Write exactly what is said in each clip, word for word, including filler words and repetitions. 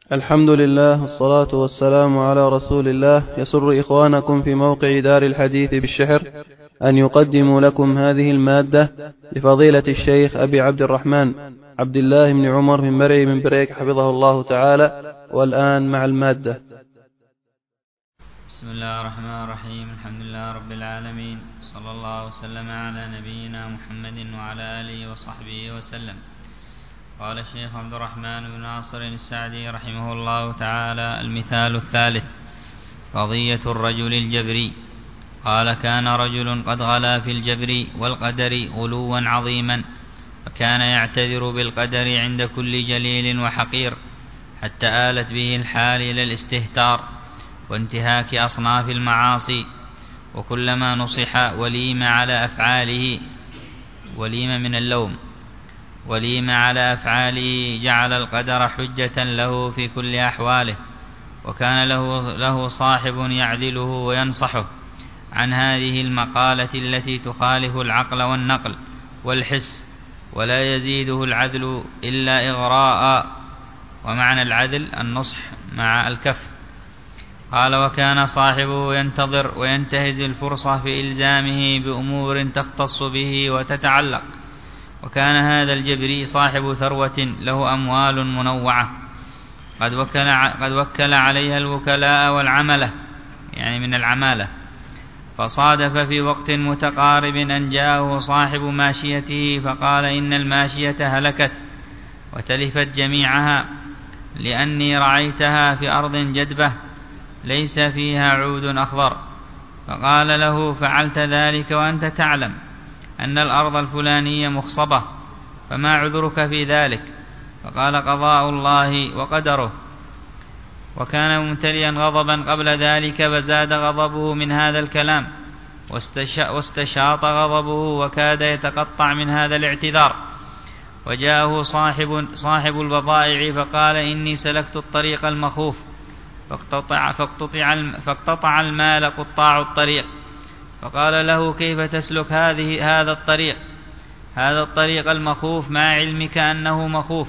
الحمد لله والصلاة والسلام على رسول الله. يسر إخوانكم في موقع دار الحديث بالشحر أن يقدموا لكم هذه المادة لفضيلة الشيخ أبي عبد الرحمن عبد الله بن عمر بن مرعي بن بريك حفظه الله تعالى. والآن مع المادة. بسم الله الرحمن الرحيم. الحمد لله رب العالمين، صلى الله وسلم على نبينا محمد وعلى آله وصحبه وسلم. قال الشيخ عبد الرحمن بن ناصر السعدي رحمه الله تعالى: المثال الثالث قضية الرجل الجبري. قال: كان رجل قد غلا في الجبر والقدر غلوا عظيما، فكان يعتذر بالقدر عند كل جليل وحقير، حتى آلت به الحال إلى الاستهتار وانتهاك أصناف المعاصي. وكلما نصح وليم على أفعاله وليم من اللوم وليم على أفعاله جعل القدر حجة له في كل أحواله. وكان له, له صاحب يعذله وينصحه عن هذه المقالة التي تخالف العقل والنقل والحس، ولا يزيده العدل إلا إغراء. ومعنى العدل النصح مع الكف. قال: وكان صاحبه ينتظر وينتهز الفرصة في إلزامه بأمور تختص به وتتعلق. وكان هذا الجبري صاحب ثروة له أموال منوعة قد وكل, قد وكل عليها الوكلاء والعملة، يعني من العمالة. فصادف في وقت متقارب أن جاءه صاحب ماشيته فقال: إن الماشية هلكت وتلفت جميعها، لأني رعيتها في أرض جدبة ليس فيها عود أخضر. فقال له: فعلت ذلك وأنت تعلم أن الأرض الفلانية مخصبة، فما عذرك في ذلك؟ فقال: قضاء الله وقدره. وكان ممتلئا غضبا قبل ذلك، فزاد غضبه من هذا الكلام واستشاط غضبه وكاد يتقطع من هذا الاعتذار. وجاءه صاحب, صاحب البضائع فقال: إني سلكت الطريق المخوف فاقتطع, فاقتطع, فاقتطع المال قطاع الطريق. فقال له: كيف تسلك هذه هذا الطريق هذا الطريق المخوف مع علمك أنه مخوف،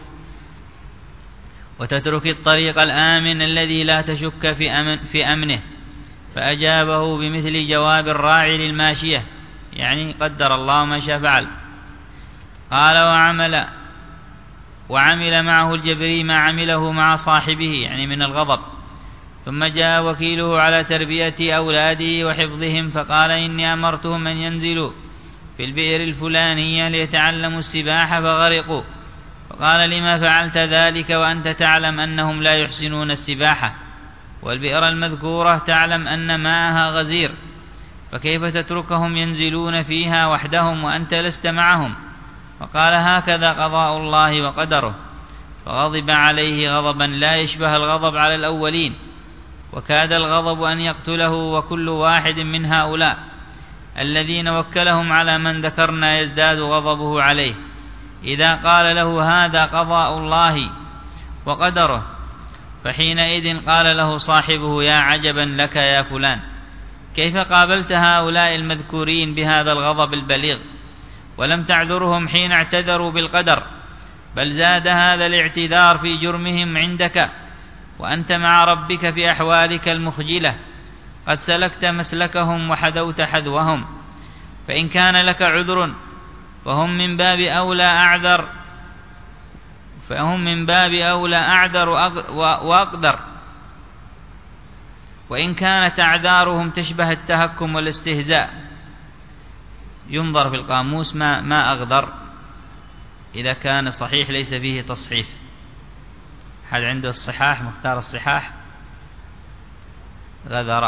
وتترك الطريق الآمن الذي لا تشك في, أمن في أمنه؟ فأجابه بمثل جواب الراعي للماشية، يعني قدر الله ما شاء فعل. قال: وعمل, وعمل معه الجبري ما عمله مع صاحبه، يعني من الغضب. ثم جاء وكيله على تربية أولاده وحفظهم، فقال: إني أمرتهم أن ينزلوا في البئر الفلانية ليتعلموا السباحة فغرقوا. فقال: لما فعلت ذلك وأنت تعلم أنهم لا يحسنون السباحة، والبئر المذكورة تعلم أن ماءها غزير، فكيف تتركهم ينزلون فيها وحدهم وأنت لست معهم؟ فقال: هكذا قضاء الله وقدره. فغضب عليه غضبا لا يشبه الغضب على الأولين، وكاد الغضب أن يقتله. وكل واحد من هؤلاء الذين وكلهم على من ذكرنا يزداد غضبه عليه إذا قال له: هذا قضاء الله وقدره. فحينئذ قال له صاحبه: يا عجبا لك يا فلان، كيف قابلت هؤلاء المذكورين بهذا الغضب البليغ ولم تعذرهم حين اعتذروا بالقدر، بل زاد هذا الاعتذار في جرمهم عندك، وأنت مع ربك في أحوالك المخجلة قد سلكت مسلكهم وحذوت حذوهم. فإن كان لك عذر فهم من باب أولى أعذر فهم من باب أولى أعذر وأقدر. وإن كانت أعذارهم تشبه التهكم والاستهزاء، ينظر في القاموس ما, ما أغدر، إذا كان صحيح ليس فيه تصحيف. حد عنده الصحاح، مختار الصحاح، غدر.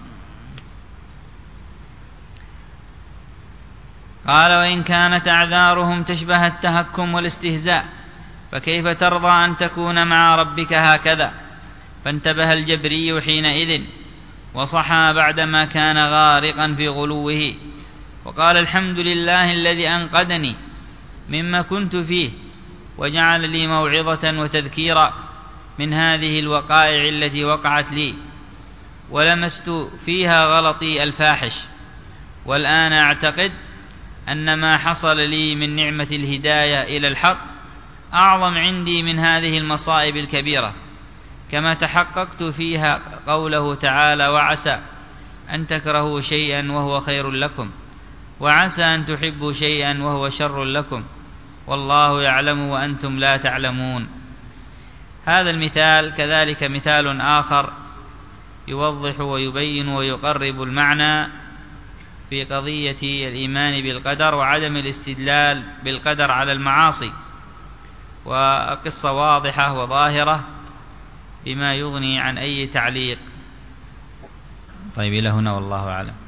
قال: وإن كانت أعذارهم تشبه التهكم والاستهزاء، فكيف ترضى أن تكون مع ربك هكذا؟ فانتبه الجبري حينئذ وصحى بعدما كان غارقا في غلوه، وقال: الحمد لله الذي أنقذني مما كنت فيه وجعل لي موعظة وتذكيرا من هذه الوقائع التي وقعت لي، ولمست فيها غلطي الفاحش. والآن أعتقد أن ما حصل لي من نعمة الهداية إلى الحق أعظم عندي من هذه المصائب الكبيرة، كما تحققت فيها قوله تعالى: وعسى أن تكرهوا شيئا وهو خير لكم، وعسى أن تحبوا شيئا وهو شر لكم، والله يعلم وأنتم لا تعلمون. هذا المثال كذلك مثال آخر يوضح ويبين ويقرب المعنى في قضية الإيمان بالقدر وعدم الاستدلال بالقدر على المعاصي، وقصة واضحة وظاهرة بما يغني عن أي تعليق. طيب، إلى هنا والله أعلم.